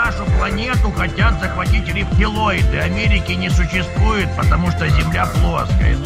Нашу планету хотят захватить рептилоиды. Америки не существует, потому что Земля плоская.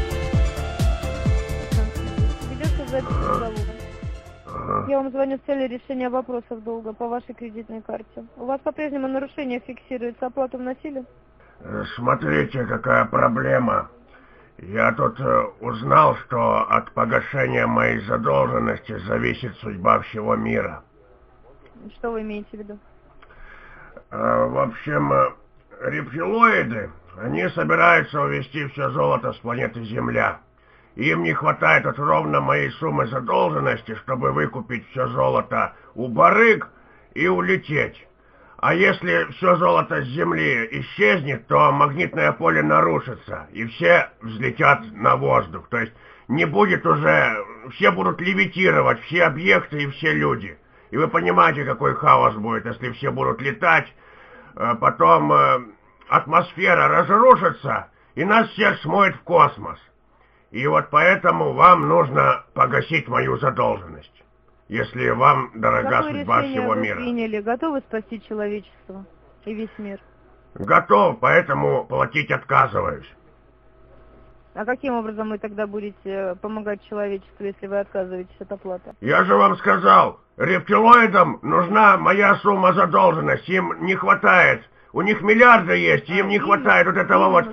Ведется запись разговора. Я вам звоню с целью решения вопросов долга по вашей кредитной карте. У вас по-прежнему нарушение фиксируется, оплату вносили? Смотрите, какая проблема. Я тут узнал, что от погашения моей задолженности зависит судьба всего мира. Что вы имеете в виду? В общем, рептилоиды, они собираются увезти все золото с планеты Земля. Им не хватает вот ровно моей суммы задолженности, чтобы выкупить все золото у барыг и улететь. А если все золото с Земли исчезнет, то магнитное поле нарушится, и все взлетят на воздух. То есть не будет уже, все будут левитировать, все объекты и все люди. И вы понимаете, какой хаос будет, если все будут летать, потом атмосфера разрушится, и нас всех смоет в космос. И вот поэтому вам нужно погасить мою задолженность, если вам дорога судьба всего мира. Какое решение вы приняли? Готовы спасти человечество и весь мир? Готов, поэтому платить отказываюсь. А каким образом вы тогда будете помогать человечеству, если вы отказываетесь от оплаты? Я же вам сказал, рептилоидам нужна моя сумма задолженности, им не хватает. У них миллиарды есть, им не хватает вот этого вот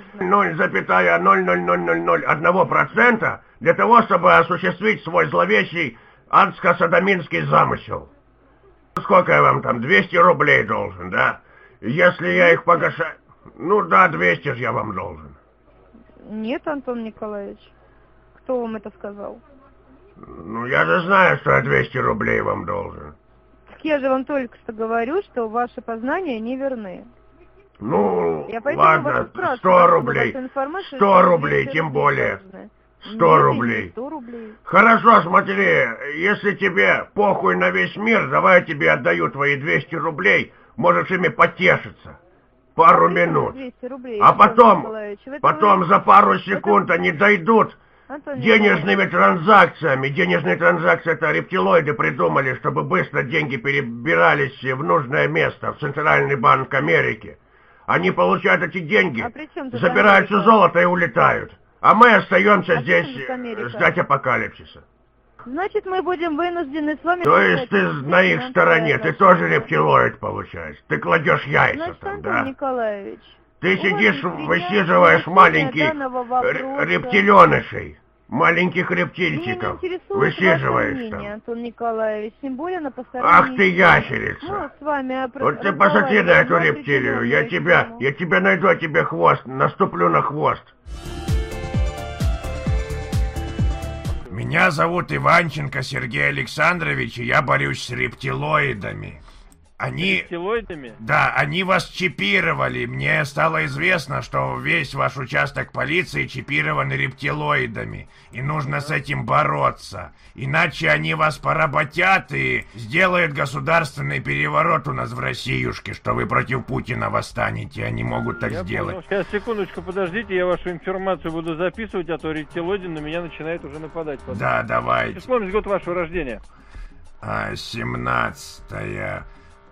0,00001% для того, чтобы осуществить свой зловещий адско-садоминский замысел. Сколько я вам там, 200 рублей должен, да? Если я их погашаю... Ну да, 200 же я вам должен. Нет, Антон Николаевич. Кто вам это сказал? Ну, я же знаю, что я 200 рублей вам должен. Так я же вам только что говорю, что ваши познания не верны. Ну, ладно, 100 рублей. 100 рублей, тем более. 100 рублей. 100 рублей. Хорошо, смотри, если тебе похуй на весь мир, давай я тебе отдаю твои 200 рублей, можешь ими потешиться. Пару минут. 200 рублей, а потом за пару секунд они дойдут денежными транзакциями. Денежные транзакции это рептилоиды придумали, чтобы быстро деньги перебирались в нужное место, в Центральный банк Америки. Они получают эти деньги, забирают все золото и улетают. А мы остаемся здесь ждать апокалипсиса. Значит, мы будем вынуждены с вами... То есть ты на их стороне, ты тоже рептилоид получаешь. Ты кладешь яйца. Значит, там, Антон да? Николаевич, Ты сидишь, высиживаешь маленьких рептиленышей. Маленьких рептильчиков. Высиживаешь там. Антон Николаевич, тем более на посторонней... Ах ты ящерица! Ну, с вами вот ты посмотри на эту рептилию. Я тебя найду, а тебе хвост, наступлю на хвост. Меня зовут Иванченко Сергей Александрович, и я борюсь с рептилоидами. Они... Рептилоидами? Да, они вас чипировали. Мне стало известно, что весь ваш участок полиции чипирован рептилоидами. И нужно с этим бороться. Иначе они вас поработят и сделают государственный переворот у нас в Россиюшке, что вы против Путина восстанете. Они могут так сделать. Понял. Сейчас, секундочку, подождите, я вашу информацию буду записывать, а то рептилоиды на меня начинают уже нападать. Потом. Да, давайте. Вспомните год вашего рождения. 17-е.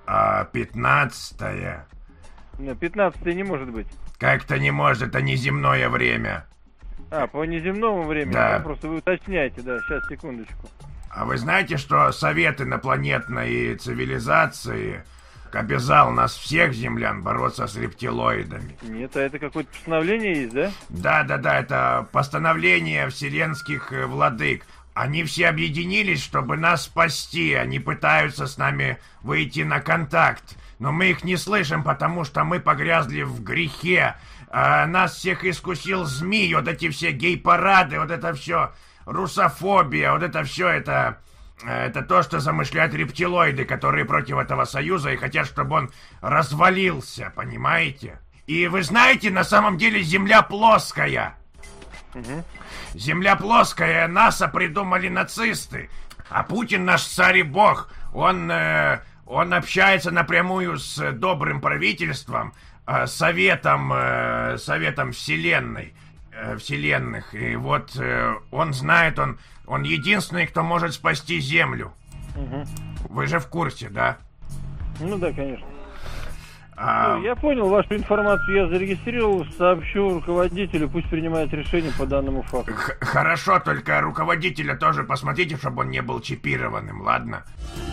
15-е. 15-е не может быть. Как-то не может, это неземное время. По неземному времени? Да. Просто вы уточняете, да, сейчас, секундочку. А вы знаете, что Совет инопланетной цивилизации обязал нас всех, землян, бороться с рептилоидами? Нет, а это какое-то постановление есть, да? Да, это постановление вселенских владык. Они все объединились, чтобы нас спасти. Они пытаются с нами выйти на контакт. Но мы их не слышим, потому что мы погрязли в грехе. Нас всех искусил змей. Вот эти все гей-парады, вот это все русофобия, вот это все это то, что замышляют рептилоиды, которые против этого союза и хотят, чтобы он развалился, понимаете? И вы знаете, на самом деле Земля плоская. Угу. Земля плоская, НАСА придумали нацисты. А Путин наш царь и бог. Он общается напрямую с добрым правительством, советом вселенных. И вот он знает, он единственный, кто может спасти Землю. Угу. Вы же в курсе, да? Ну да, конечно. Я понял вашу информацию, я зарегистрировал, сообщу руководителю, пусть принимает решение по данному факту. Хорошо, только руководителя тоже посмотрите, чтобы он не был чипированным, ладно?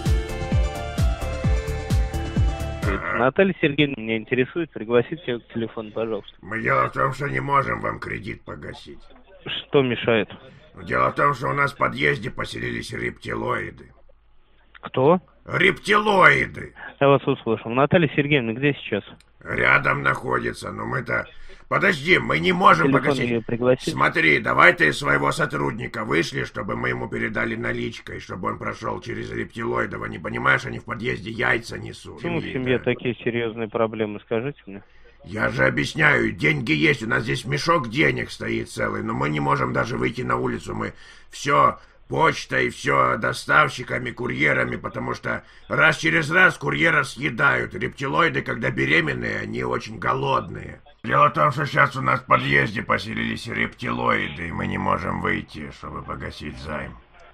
Наталья Сергеевна меня интересует, пригласите ее к телефону, пожалуйста. Мы дело в том, что не можем вам кредит погасить. Что мешает? Дело в том, что у нас в подъезде поселились рептилоиды. Кто? Рептилоиды! Я вас услышал. Наталья Сергеевна где сейчас? Рядом находится, но мы-то... Подожди, мы не можем Телефон погасить. ее пригласить? Смотри, давай ты своего сотрудника вышли, чтобы мы ему передали наличкой, чтобы он прошел через рептилоидов. Не понимаешь, они в подъезде яйца несут. Почему в семье такие серьезные проблемы, скажите мне? Я же объясняю, деньги есть, у нас здесь мешок денег стоит целый, но мы не можем даже выйти на улицу, мы все почтой, все доставщиками, курьерами, потому что раз через раз курьера съедают. Рептилоиды, когда беременные, они очень голодные. Дело в том, что сейчас у нас в подъезде поселились рептилоиды, и мы не можем выйти, чтобы погасить займ.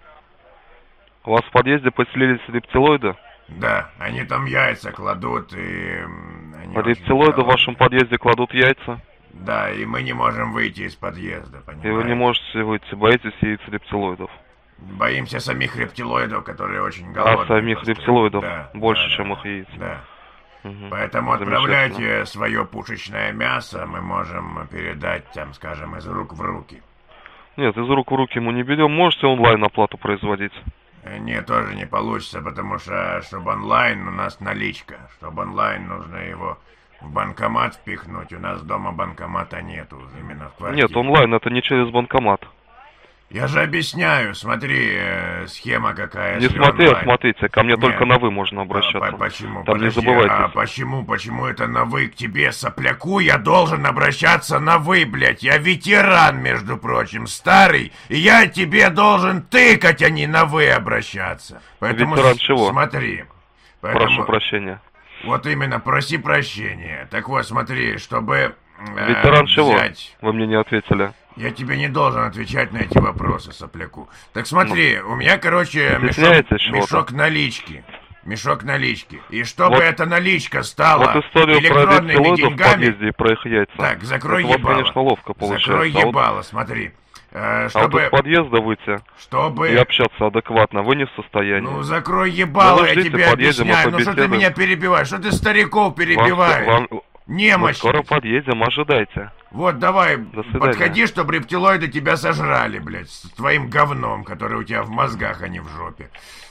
У вас в подъезде поселились рептилоиды? Да, они там яйца кладут, и... Рептилоиды в вашем подъезде кладут яйца? Да, и мы не можем выйти из подъезда, понимаете? И вы не можете выйти, боитесь яиц рептилоидов? Боимся самих рептилоидов, которые очень голодные. А самих рептилоидов? Да, больше, да, чем их яиц? Да. Угу. Поэтому отправляйте свое пушечное мясо, мы можем передать, там, скажем, из рук в руки. Нет, из рук в руки мы не берем. Можете онлайн оплату производить? Нет, тоже не получится, потому что, чтобы онлайн, у нас наличка. Чтобы онлайн, нужно его в банкомат впихнуть. У нас дома банкомата нету, именно в квартире. Нет, онлайн это не через банкомат. Я же объясняю, смотри, схема какая. Не смотри, а смотрите, ко мне только на «вы» можно обращаться. Почему? Там Подожди, не забывайте. А почему это на «вы» к тебе, сопляку, я должен обращаться на «вы», блядь? Я ветеран, между прочим, старый, и я тебе должен тыкать, а не на «вы» обращаться. Поэтому ветеран чего? Смотри. Прошу прощения. Вот именно, проси прощения. Так вот, смотри, чтобы ветеран чего? взять... Вы мне не ответили. Я тебе не должен отвечать на эти вопросы, сопляку. Так смотри, у меня, короче, мешок налички. Мешок налички. И чтобы вот, эта наличка стала вот историю электронными про деньгами... в подъезде и про их яйца. Так, закрой это ебало. У вас, конечно, ловко получается. Закрой ебало, смотри. А вот из подъезда выйти и общаться адекватно вы не в состоянии. Ну, закрой ебало, я тебе объясняю. Ну, что ты меня перебиваешь? Что ты стариков перебиваешь? Немощь. Скоро подъедем, ожидайте. Вот, давай, подходи, чтобы рептилоиды тебя сожрали, блядь, с твоим говном, который у тебя в мозгах, а не в жопе.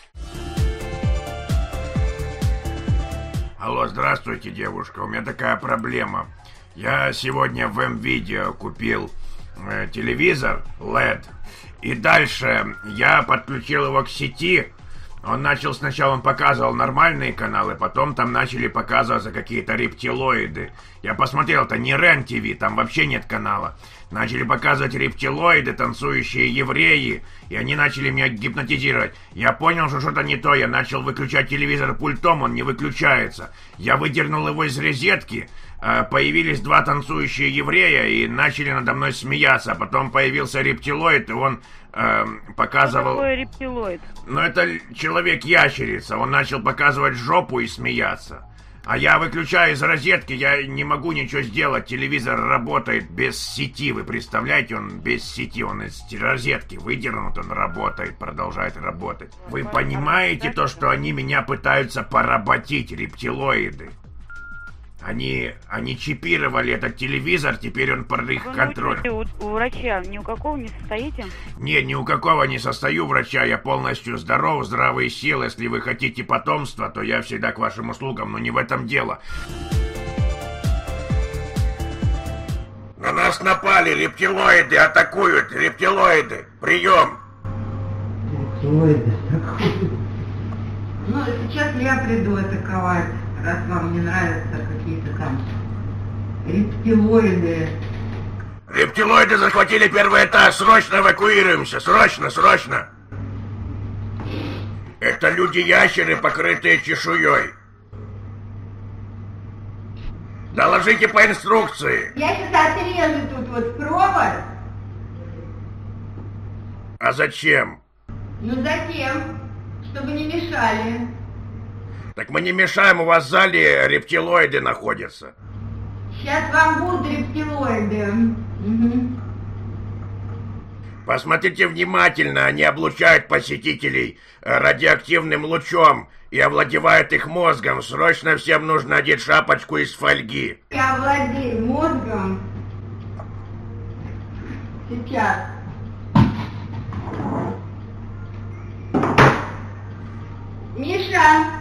Алло, здравствуйте, девушка, у меня такая проблема. Я сегодня в М-Видео купил телевизор LED, и дальше я подключил его к сети. Он начал сначала, он показывал нормальные каналы, потом там начали показываться какие-то рептилоиды. Я посмотрел, это не РЕН-ТВ, там вообще нет канала. Начали показывать рептилоиды, танцующие евреи, и они начали меня гипнотизировать. Я понял, что что-то не то, я начал выключать телевизор пультом, он не выключается. Я выдернул его из розетки, появились два танцующие еврея и начали надо мной смеяться. А потом появился рептилоид, и он показывал... Что такое рептилоид? Ну, это человек-ящерица. Он начал показывать жопу и смеяться. А я выключаю из розетки, я не могу ничего сделать. Телевизор работает без сети, вы представляете? Он без сети, он из розетки выдернут, он работает, продолжает работать. Вы понимаете то, что они меня пытаются поработить, рептилоиды? Они чипировали этот телевизор, теперь он под их контроль. Вы у врача ни у какого не состоите? Нет, ни у какого не состою врача, я полностью здоров, здравые силы. Если вы хотите потомства, то я всегда к вашим услугам, но не в этом дело. На нас напали, рептилоиды атакуют, рептилоиды, прием! Рептилоиды атакуют. Ну, сейчас я приду атаковать. Раз вам не нравятся какие-то там рептилоиды. Рептилоиды захватили первый этаж, срочно эвакуируемся, срочно. Это люди-ящеры, покрытые чешуей. Доложите по инструкции. Я сейчас отрежу тут вот провод. А зачем? Ну затем, чтобы не мешали. Так мы не мешаем, у вас в зале рептилоиды находятся. Сейчас вам будут рептилоиды. Угу. Посмотрите внимательно, они облучают посетителей радиоактивным лучом и овладевают их мозгом. Срочно всем нужно одеть шапочку из фольги. Я владею мозгом. Сейчас. Миша!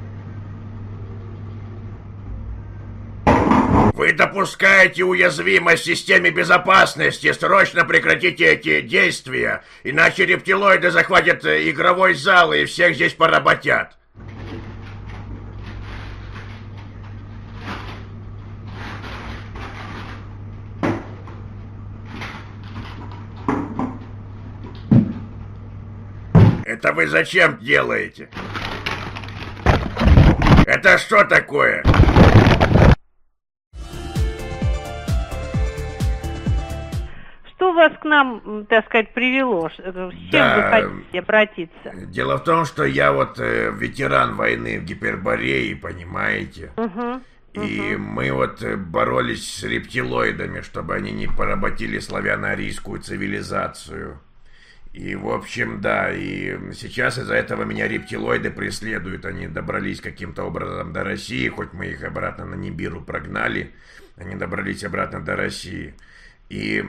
Вы допускаете уязвимость в системе безопасности. Срочно прекратите эти действия, иначе рептилоиды захватят игровой зал и всех здесь поработят. Это вы зачем делаете? Это что такое? Что вас к нам, так сказать, привело? С чем вы хотите обратиться? Дело в том, что я вот ветеран войны в Гипербореи, понимаете? И мы вот боролись с рептилоидами, чтобы они не поработили славяно-арийскую цивилизацию. И, в общем, да, и сейчас из-за этого меня рептилоиды преследуют. Они добрались каким-то образом до России, хоть мы их обратно на Нибиру прогнали, они добрались обратно до России. И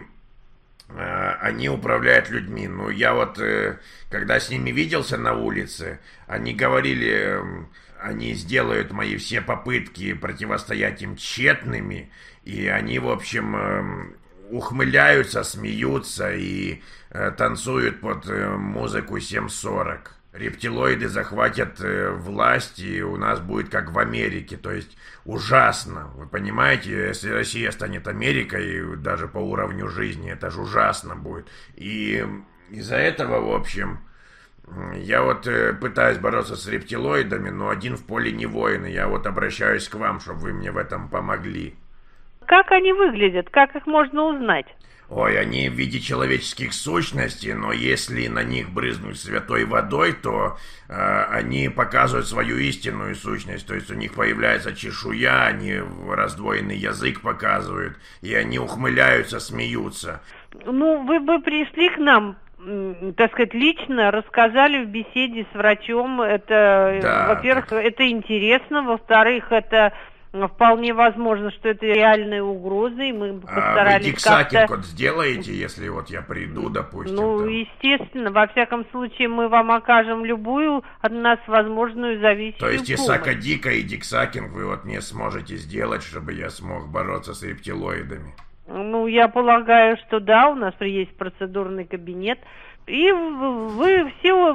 они управляют людьми. Ну, я вот, когда с ними виделся на улице, они говорили, они сделают мои все попытки противостоять им тщетными, и они, в общем, ухмыляются, смеются и танцуют под музыку 7:40. Рептилоиды захватят власть, и у нас будет как в Америке, то есть ужасно. Вы понимаете, если Россия станет Америкой, даже по уровню жизни, это же ужасно будет. И из-за этого, в общем, я вот пытаюсь бороться с рептилоидами, но один в поле не воин, и я вот обращаюсь к вам, чтобы вы мне в этом помогли. Как они выглядят? Как их можно узнать? Ой, они в виде человеческих сущностей, но если на них брызнуть святой водой, то они показывают свою истинную сущность. То есть у них появляется чешуя, они раздвоенный язык показывают, и они ухмыляются, смеются. Ну, вы бы пришли к нам, так сказать, лично рассказали в беседе с врачом. Это, да, во-первых, это интересно, во-вторых, это... Вполне возможно, что это реальные угрозы, и мы постарались вы диксакинг вот сделаете, если вот я приду, допустим? Ну, там. Естественно, во всяком случае, мы вам окажем любую от нас возможную зависимую помощь. То есть помощь. И сакодика, и диксакинг вы вот не сможете сделать, чтобы я смог бороться с рептилоидами? Ну, я полагаю, что да, у нас есть процедурный кабинет. И вы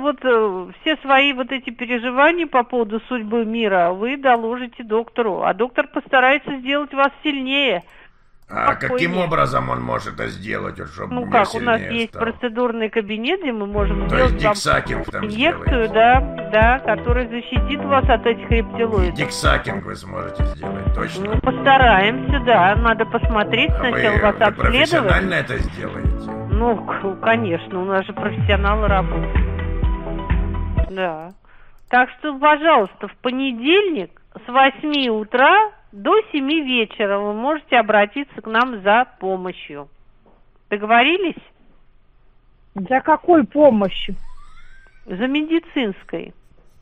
все свои вот эти переживания по поводу судьбы мира вы доложите доктору, а доктор постарается сделать вас сильнее. А каким образом он может это сделать, чтобы ну как, у нас есть процедурный кабинет, где мы можем сделать вам инъекцию, да, которая защитит вас от этих рептилоидов. Диксакинг вы сможете сделать, точно? Ну, постараемся, да, надо посмотреть, сначала вас обследовать. Вы профессионально это сделаете? Ну, конечно, у нас же профессионалы работают. Да. Так что, пожалуйста, в понедельник с 8 утра до 7 вечера вы можете обратиться к нам за помощью. Договорились? За какой помощью? За медицинской.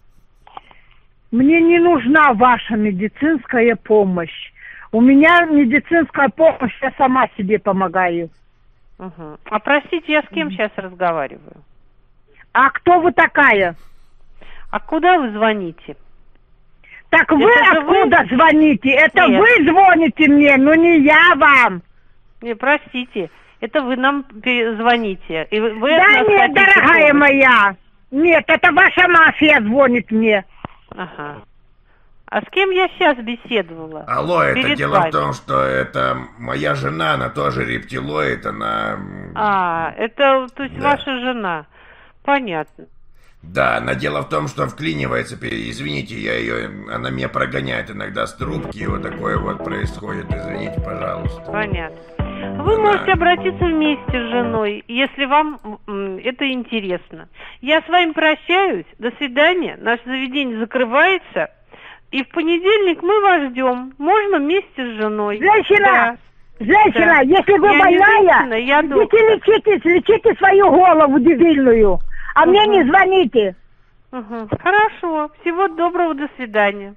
Мне не нужна ваша медицинская помощь. У меня медицинская помощь, я сама себе помогаю. Угу. А простите, я с кем сейчас разговариваю? А кто вы такая? А куда вы звоните? Так вы откуда звоните? Это Нет. Вы звоните мне, но не я вам. Не, простите, это вы нам звоните. И вы да нет, дорогая моя. Нет, это ваша мафия звонит мне. Ага. А с кем я сейчас беседовала? Алло, это дело в том, что это моя жена, она тоже рептилоид, она... А, это, то есть, да. Ваша жена. Понятно. Да, но дело в том, что вклинивается, извините, она меня прогоняет иногда с трубки, и вот такое вот происходит, извините, пожалуйста. Понятно. Вы можете обратиться вместе с женой, если вам это интересно. Я с вами прощаюсь, до свидания, наше заведение закрывается. И в понедельник мы вас ждем. Можно вместе с женой. Женщина! Да. Женщина, Да. если вы Я больная, идите лечите свою голову дебильную, а мне не звоните. Угу. Хорошо. Всего доброго, до свидания.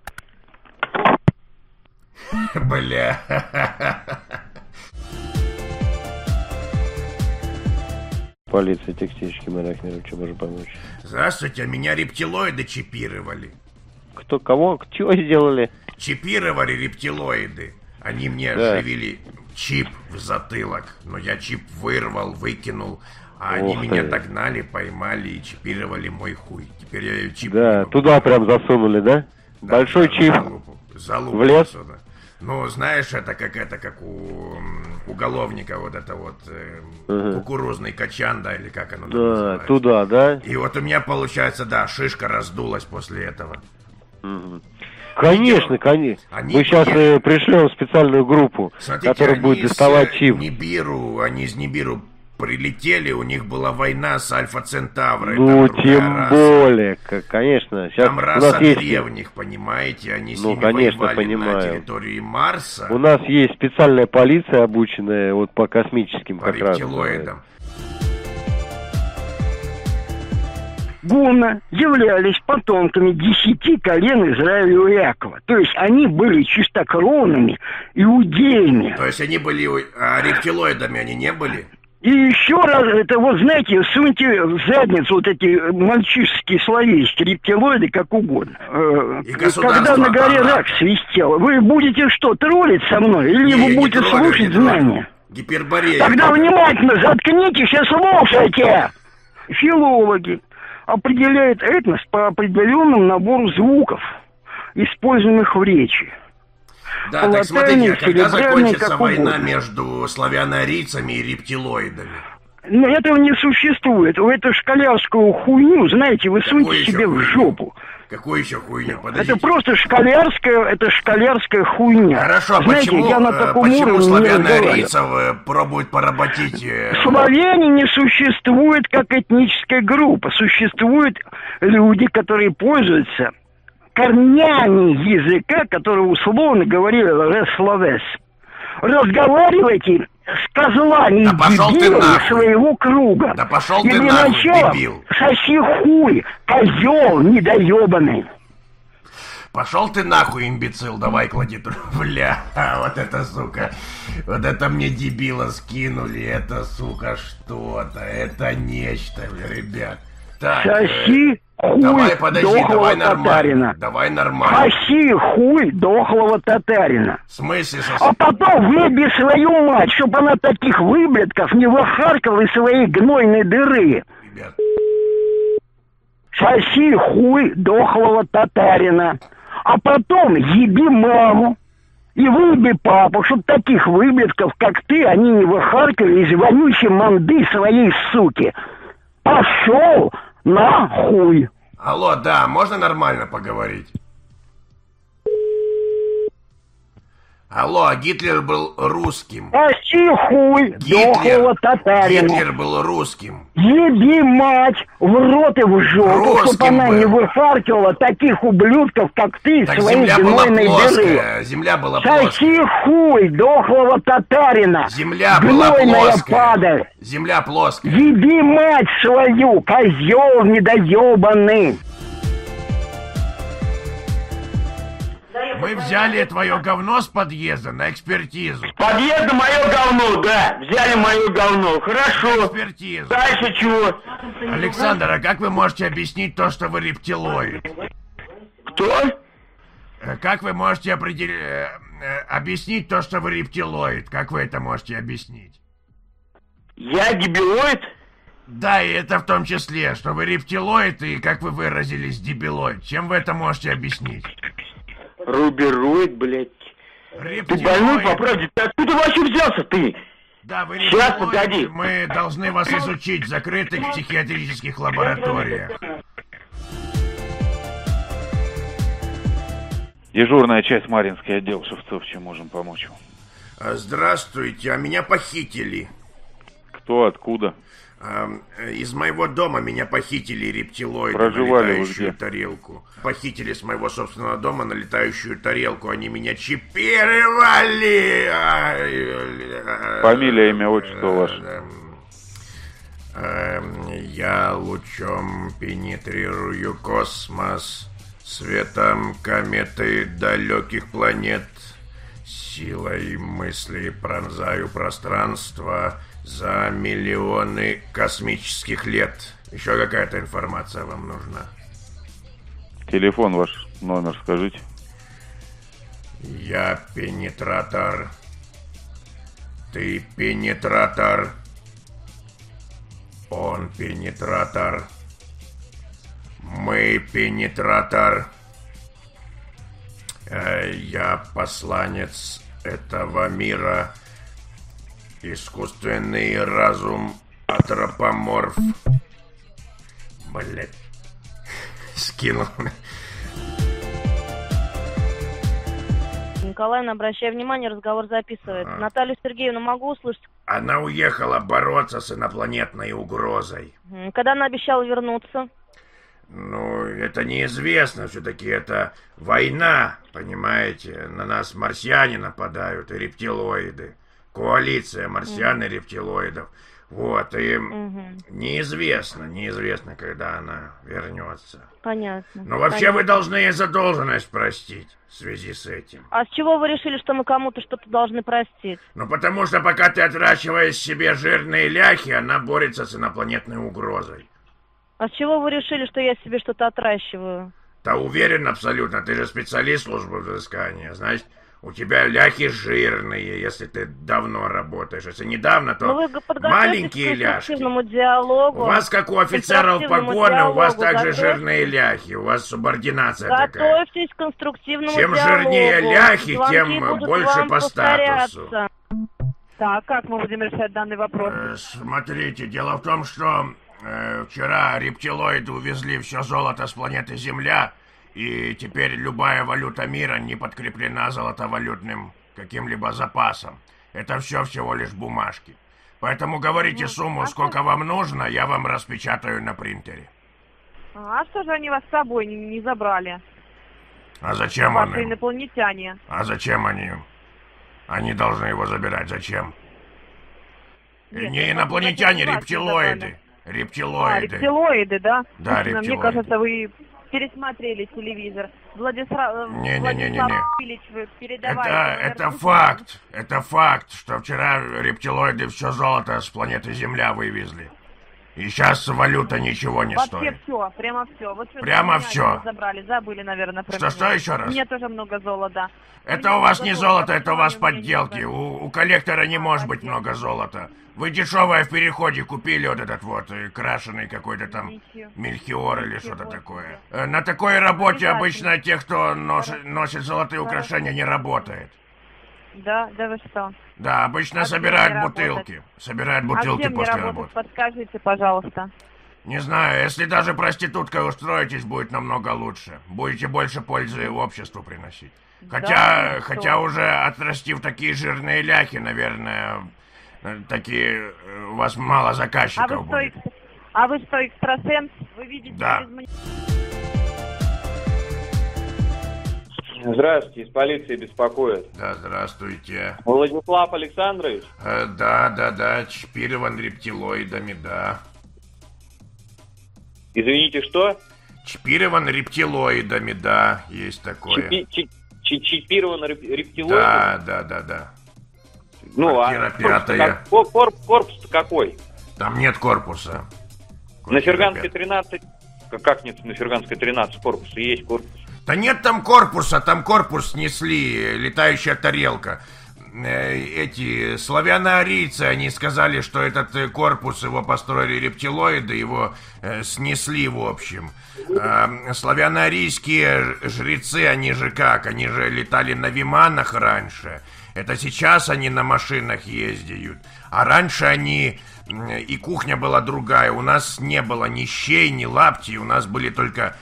Бля. Полиция, текстильщики, мэр Ахмеров, чем можно помочь? Здравствуйте, меня рептилоиды чипировали. Кто, кого, чего сделали? Чипировали рептилоиды. Они мне вживили чип в затылок, но я чип вырвал, выкинул, а они меня догнали, поймали и чипировали мой хуй. Теперь я чип... Да, туда прям засунули, да? Да, большой чип залупу в лес? Сюда. Ну, знаешь, это как у уголовника вот это вот кукурузный качан, да, или как оно называется. Туда, да? И вот у меня получается, да, шишка раздулась после этого. Конечно, конечно. Мы сейчас пришлем специальную группу, смотрите, которая будет доставать чип. Они из Нибиру прилетели, у них была война с Альфа-Центаврой. Ну, тем более, конечно. Сейчас там раса древних, понимаете, они с ними воевали на территории Марса. У нас есть специальная полиция, обученная вот по космическим по рептилоидам. Гуна являлись потомками 10 колен Израиля и Иакова. То есть они были чистокровными иудеями. То есть они были, а рептилоидами они не были? И еще раз, это вот знаете, суньте в задницу вот эти мальчишеские словечки, рептилоиды, как угодно. Когда на горе рак свистел, вы будете что, троллить со мной? Или вы будете слушать знания? Гиперборея. Тогда внимательно заткнитесь и слушайте! Филологи определяют этнос по определенному набору звуков, используемых в речи. Да, так смотрите, когда закончится война между славяно-арийцами и рептилоидами? Но этого не существует. Эту школярскую хуйню, знаете, вы суньте себе в жопу. Какую еще хуйню? Подождите. Это просто школярская хуйня. Хорошо, знаете, почему славяно-арийцев пробуют поработить? Славяне не существует как этническая группа. Существуют люди, которые пользуются корнями языка, которые условно говорили «ресловес». Разговаривайте с козлами дебилами своего круга. Да пошел ты нахуй, дебил. Соси хуй, козел недоебанный. Пошел ты нахуй, имбецил, давай клади трубку. Бля, вот это, сука, вот это мне дебила скинули, это, сука, что-то, это нечто, ребят. Так, соси хуй давай, подожди, дохлого татарина. Давай нормально. Соси хуй дохлого татарина. В смысле соси? А потом выби свою мать, чтобы она таких выблядков не выхаркала из своей гнойной дыры. Ребят. Соси хуй дохлого татарина. А потом еби маму и выеби папу, чтоб таких выблядков, как ты, они не выхаркали из вонючей манды своей суки. Пошел нахуй. Алло, да, можно нормально поговорить? Алло, Гитлер был русским. Соси хуй дохлого татарина. Гитлер был русским. Еби мать в рот и в жопу, чтобы она не выхаркивала таких ублюдков, как ты, так своей гнойной дыры. Земля была плоская. Соси хуй дохлого татарина. Земля была плоская. Падаль. Земля плоская. Еби мать свою, козел недоебанный. Мы взяли твое говно с подъезда на экспертизу. С подъезда мое говно, да. Взяли мое говно. Хорошо. Экспертизу. Дальше чего? Александр, а как вы можете объяснить то, что вы рептилоид? Кто? Как вы можете объяснить то, что вы рептилоид? Как вы это можете объяснить? Я дебилоид? Да, и это в том числе, что вы рептилоид и, как вы выразились, дебилоид. Чем вы это можете объяснить? Рубероид, блядь. Рептилоид. Ты больной по правде? Ты откуда вообще взялся ты? Да, вы рептилоид. Сейчас, погоди. Мы должны вас изучить в закрытых психиатрических лабораториях. Дежурная часть, Маринский отдел, Шевцов, чем можем помочь? Здравствуйте, а меня похитили. Кто, откуда? Из моего дома меня похитили рептилоиды Проживали на летающую тарелку. Похитили с моего собственного дома на летающую тарелку. Они меня чипировали. Фамилия, имя, отчество ваше. Я лучом пенетрирую космос, светом кометы далеких планет, силой мысли пронзаю пространство за миллионы космических лет. Еще какая-то информация вам нужна? Телефон ваш, номер скажите. Я пенетратор. Ты пенетратор. Он пенетратор. Мы пенетратор. Я посланец этого мира. Искусственный разум антропоморф. Блять. Скинул. Николаевна, обращаю внимание, разговор записывается. Наталью Сергеевну могу услышать? Она уехала бороться с инопланетной угрозой. Когда она обещала вернуться? Ну, это неизвестно. Все-таки это война, понимаете? На нас марсиане нападают и рептилоиды. Коалиция марсиан и рептилоидов. Вот, и неизвестно, когда она вернется. Понятно. Но вообще вы должны ей задолженность простить в связи с этим. А с чего вы решили, что мы кому-то что-то должны простить? Ну, потому что пока ты отращиваешь себе жирные ляхи, она борется с инопланетной угрозой. А с чего вы решили, что я себе что-то отращиваю? Да уверен абсолютно, ты же специалист службы взыскания, значит... У тебя ляхи жирные, если ты давно работаешь. Если недавно, то маленькие ляшки. Диалогу, у вас, как у офицеров погоны, у вас также жирные ляхи. У вас субординация такая. Готовьтесь к конструктивному Чем диалогу. Жирнее ляхи, тем больше по статусу. Так, как мы будем решать данный вопрос? Смотрите, дело в том, что вчера рептилоиды увезли все золото с планеты Земля. И теперь любая валюта мира не подкреплена золотовалютным каким-либо запасом. Это все всего лишь бумажки. Поэтому говорите сумму, сколько вам нужно, я вам распечатаю на принтере. А что же они вас с собой не забрали? А зачем они? Ваши инопланетяне. А зачем они? Они должны его забирать. Зачем? Нет, не инопланетяне, рептилоиды. Рептилоиды. Рептилоиды, да? Да, рептилоиды. Мне кажется, вы... пересмотрели телевизор. Владислав Ильич, вы передавали... Это факт, что вчера рептилоиды все золото с планеты Земля вывезли. И сейчас валюта ничего не стоит. Вообще все, прямо все. Вот прямо все. Забрали, забыли, наверное, про меня. Что еще раз? Мне тоже много золота. Это у вас не золото, это у вас подделки. У коллектора не может быть много золота. Вы дешевое в Переходе купили вот этот вот крашеный какой-то там Мельхиор или что-то такое. На такой работе обычно те, кто носит золотые украшения, не работает. Да вы что? Да, обычно собирают бутылки. Собирают бутылки после работы. Подскажите, пожалуйста. Не знаю, если даже проституткой устроитесь, будет намного лучше. Будете больше пользы обществу приносить. Хотя уже отрастив такие жирные ляхи, наверное, такие у вас мало заказчиков будет. А вы что, экстрасенс? Вы видите? Да. Здравствуйте, из полиции беспокоят. Да, здравствуйте. Владислав Александрович? Да, чипирован рептилоидами, да. Извините, что? Чипирован рептилоидами, да, есть такое. Чипирован рептилоидами? Да. Ну, корпус-то какой? Там нет корпуса. На Ферганской 13... Как нет на Ферганской 13 корпуса? Есть корпус. Да нет там корпуса, там корпус снесли, летающая тарелка. Эти славяно-арийцы, они сказали, что этот корпус его построили рептилоиды, его снесли в общем. Славяно-арийские жрецы, они же как? Они же летали на виманах раньше. Это сейчас они на машинах ездят. А раньше они... И кухня была другая. У нас не было ни щей, ни лаптей. У нас были только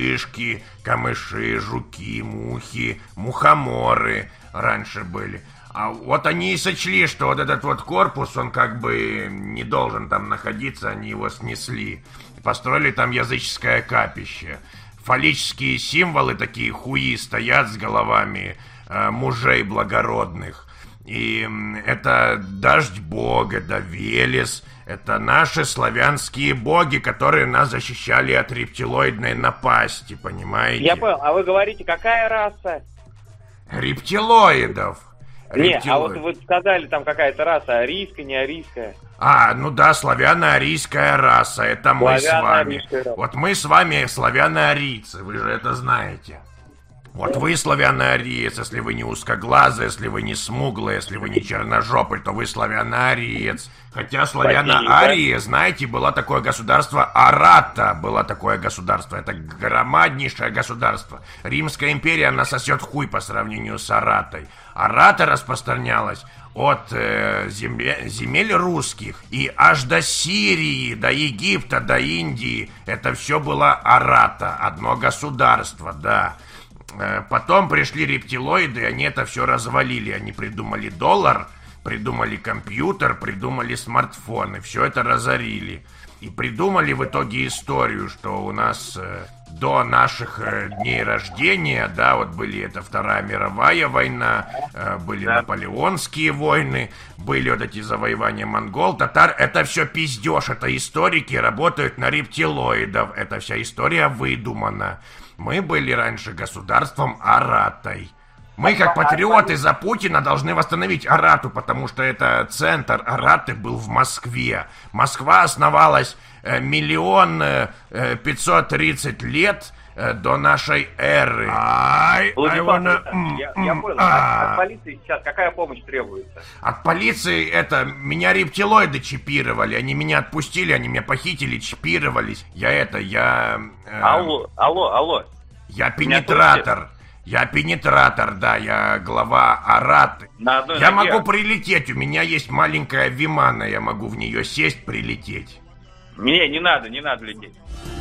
шишки, камыши, жуки, мухи, мухоморы раньше были. А вот они и сочли, что вот этот вот корпус, он как бы не должен там находиться, они его снесли. Построили там языческое капище. Фаллические символы, такие хуи, стоят с головами мужей благородных. И это дождь бог, это Велес, это наши славянские боги, которые нас защищали от рептилоидной напасти, понимаете? Я понял, а вы говорите, какая раса? Рептилоидов. Нет, а вот вы сказали, там какая-то раса, арийская, не арийская. Ну да, славяно-арийская раса, это мы с вами. Вот мы с вами славяно-арийцы, вы же это знаете. Вот вы славяно-ариец, если вы не узкоглазый, если вы не смуглый, если вы не черножопый, то вы славяно-ариец. Хотя славяно-ария, знаете, было такое государство Арата, было такое государство, это громаднейшее государство. Римская империя насосет хуй по сравнению с Аратой. Арата распространялась от земель русских и аж до Сирии, до Египта, до Индии. Это все было Арата, одно государство, да. Потом пришли рептилоиды, они это все развалили. Они придумали доллар, придумали компьютер, придумали смартфоны. Все это разорили. И придумали в итоге историю, что у нас до наших дней рождения, да, вот были это Вторая мировая война, были наполеонские войны, были вот эти завоевания монгол, татар. Это все пиздеж, это историки работают на рептилоидов. Эта вся история выдумана. Мы были раньше государством Аратой. Мы, как патриоты за Путина, должны восстановить Арату, потому что это центр Араты был в Москве. Москва основалась 1 530 лет до нашей эры. Я понял. От полиции сейчас какая помощь требуется? От полиции меня рептилоиды чипировали. Они меня отпустили, они меня похитили, чипировались. Алло. Я пенетратор. Я пенетратор, да, я глава Араты. Я могу прилететь, у меня есть маленькая Вимана, я могу в нее сесть, прилететь. Не надо лететь.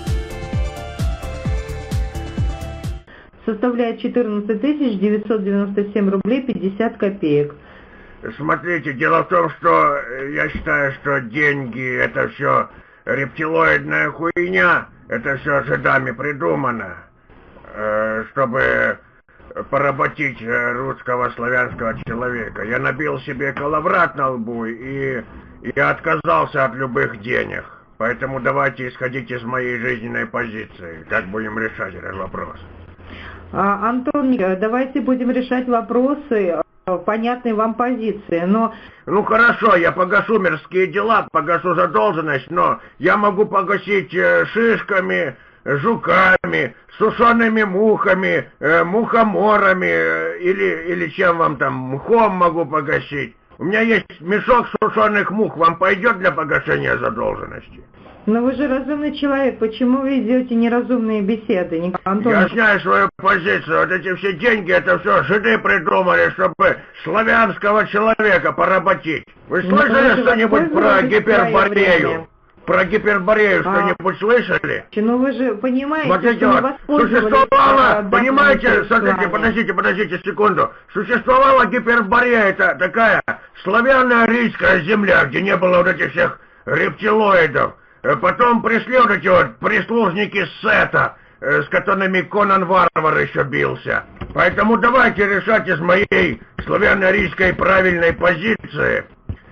Составляет 14 997 рублей 50 копеек. Смотрите, дело в том, что я считаю, что деньги — это все рептилоидная хуйня, это все жидами придумано, чтобы поработить русского славянского человека. Я набил себе коловрат на лбу и отказался от любых денег. Поэтому давайте исходить из моей жизненной позиции. Как будем решать этот вопрос? Антон, давайте будем решать вопросы понятной вам позиции, но... Ну хорошо, я погашу мирские дела, погашу задолженность, но я могу погасить шишками, жуками, сушеными мухами, мухоморами или чем вам там, мхом могу погасить. У меня есть мешок сушеных мух, вам пойдет для погашения задолженности? Но вы же разумный человек, почему вы ведете неразумные беседы, Антон? Я знаю свою позицию, вот эти все деньги, это все жиды придумали, чтобы славянского человека поработить. Вы слышали что-нибудь про Гиперборею? Про Гиперборею что-нибудь слышали? Ну вы же понимаете, смотрите, что не воспользовались... Существовала, понимаете, смотрите, подождите секунду. Существовала Гиперборея, это такая славяно-арийская земля, где не было вот этих всех рептилоидов. Потом пришли вот эти вот прислужники Сета, с которыми Конан Варвар еще бился. Поэтому давайте решать из моей славяно-арийской правильной позиции.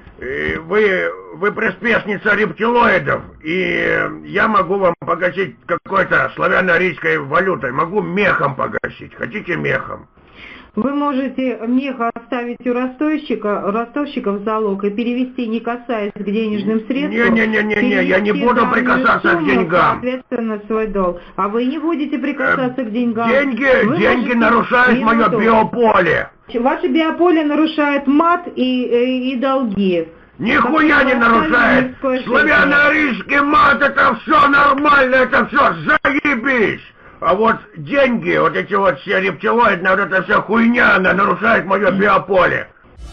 Вы приспешница рептилоидов, и я могу вам погасить какой-то славяно-арийской валютой. Могу мехом погасить. Хотите мехом? Вы можете мех оставить у ростовщика в залог и перевести, не касаясь к денежным средствам. Не, я не буду прикасаться к деньгам. Соответственно, свой долг. А вы не будете прикасаться к деньгам. Деньги нарушают мое биополе. Ваше биополе нарушает мат и долги. Нихуя не нарушает. Славяно-арийский мат, это все нормально, это все заебись. А вот деньги, вот эти вот все рептилоидные, вот эта вся хуйня, она нарушает мое биополе.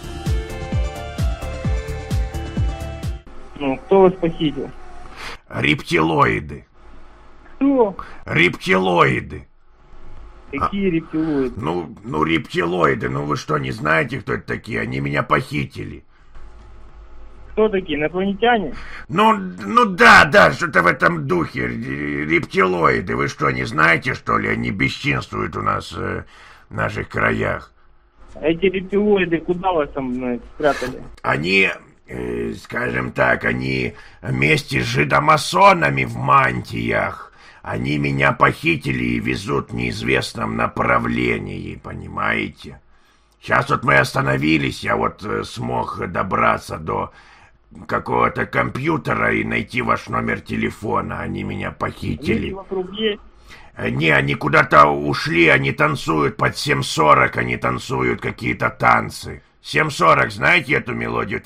Ну, кто вас похитил? Рептилоиды. Что? Рептилоиды. Какие рептилоиды? Ну, рептилоиды, ну вы что, не знаете, кто это такие? Они меня похитили. Кто такие, инопланетяне? Ну да, что-то в этом духе. Рептилоиды, вы что, не знаете, что ли? Они бесчинствуют у нас в наших краях. Эти рептилоиды куда вас там спрятали? Они, скажем так, они вместе с жидомасонами в мантиях. Они меня похитили и везут в неизвестном направлении, понимаете? Сейчас вот мы остановились, я вот смог добраться до какого-то компьютера и найти ваш номер телефона. Они меня похитили. Не, они куда-то ушли, они танцуют под 7:40, они танцуют какие-то танцы. 7:40, знаете эту мелодию?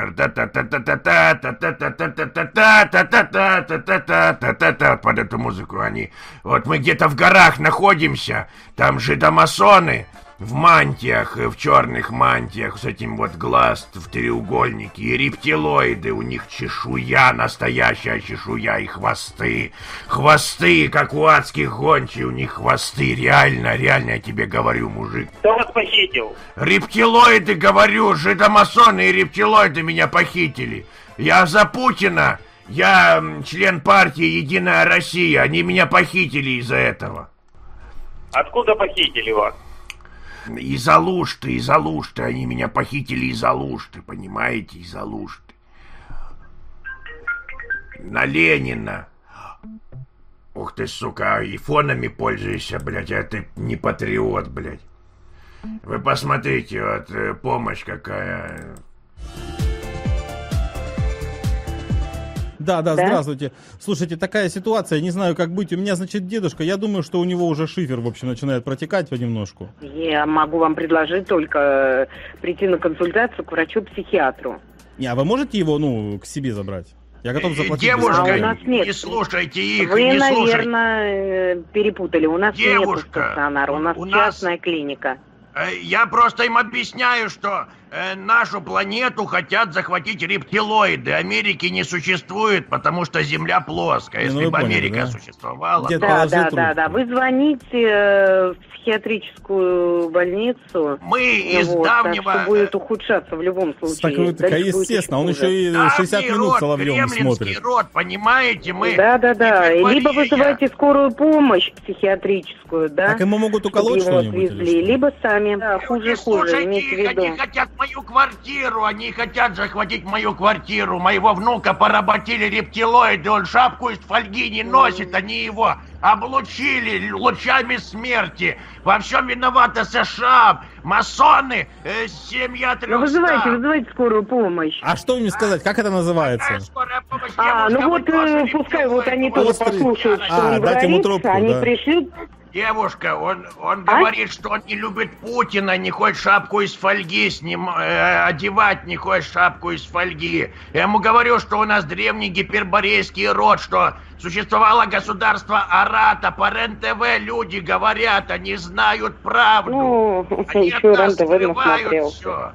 Под эту музыку они. Вот мы где-то в горах находимся, там жидомасоны в мантиях, в черных мантиях, с этим вот глаз в треугольнике, и рептилоиды, у них чешуя, настоящая чешуя, и хвосты, как у адских гончей, у них хвосты, реально, я тебе говорю, мужик. Кто вас похитил? Рептилоиды, говорю, жидомасоны и рептилоиды меня похитили. Я за Путина, я член партии «Единая Россия», они меня похитили из-за этого. Откуда похитили вас? Из Алушты, они меня похитили из Алушты, понимаете, из Алушты. На Ленина. Ух ты, сука, айфонами пользуешься, блядь, а ты не патриот, блядь. Вы посмотрите, вот помощь какая. Да, здравствуйте. Слушайте, такая ситуация, не знаю, как быть. У меня, значит, дедушка, я думаю, что у него уже шифер, в общем, начинает протекать понемножку. Я могу вам предложить только прийти на консультацию к врачу-психиатру. А вы можете его, к себе забрать? Я готов заплатить. Девушка, у нас нет. Не слушайте их, Вы, не наверное, перепутали. У нас нет стационара, у нас частная клиника. Я просто им объясняю, что нашу планету хотят захватить рептилоиды. Америки не существует, потому что Земля плоская. Если бы Америка существовала... Да. Вы звоните в психиатрическую больницу. Мы из давнего... Так что будет ухудшаться в любом случае. Так, естественно, он еще и 60 минут Соловьевым смотрит. Род, понимаете, мы... Да. Либо вызывайте скорую помощь психиатрическую, да? Так ему могут уколоть что-нибудь? Либо сами. Да, хуже, имейте в виду. Они хотят мою квартиру, они хотят захватить мою квартиру. Моего внука поработили рептилоиды, он шапку из фольги не носит, они его облучили лучами смерти. Во всем виновата США, масоны, семья 300. Вызывайте скорую помощь. А что мне сказать, как это называется? Скорая помощь, пускай они тоже послушают, что он говорит, они пришлют... Девушка, он говорит, что он не любит Путина, не хочет шапку из фольги одевать, не хочет шапку из фольги. Я ему говорю, что у нас древний гиперборейский род, что существовало государство Арата, по РЕН-ТВ люди говорят, они знают правду. Они от нас скрывают все.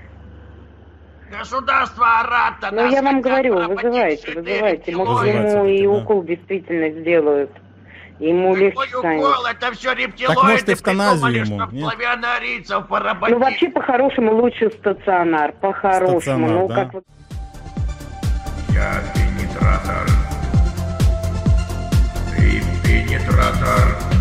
Государство Арата... я вам говорю, вызывайте. Может, ему и укол действительно сделают. Ему легче станет. Это все рептилоиды. Так может эвтаназию ему, славяноарийцев поработить. Вообще по-хорошему лучше стационар. По-хорошему. Да? Я пенетратор. Ты пенетратор.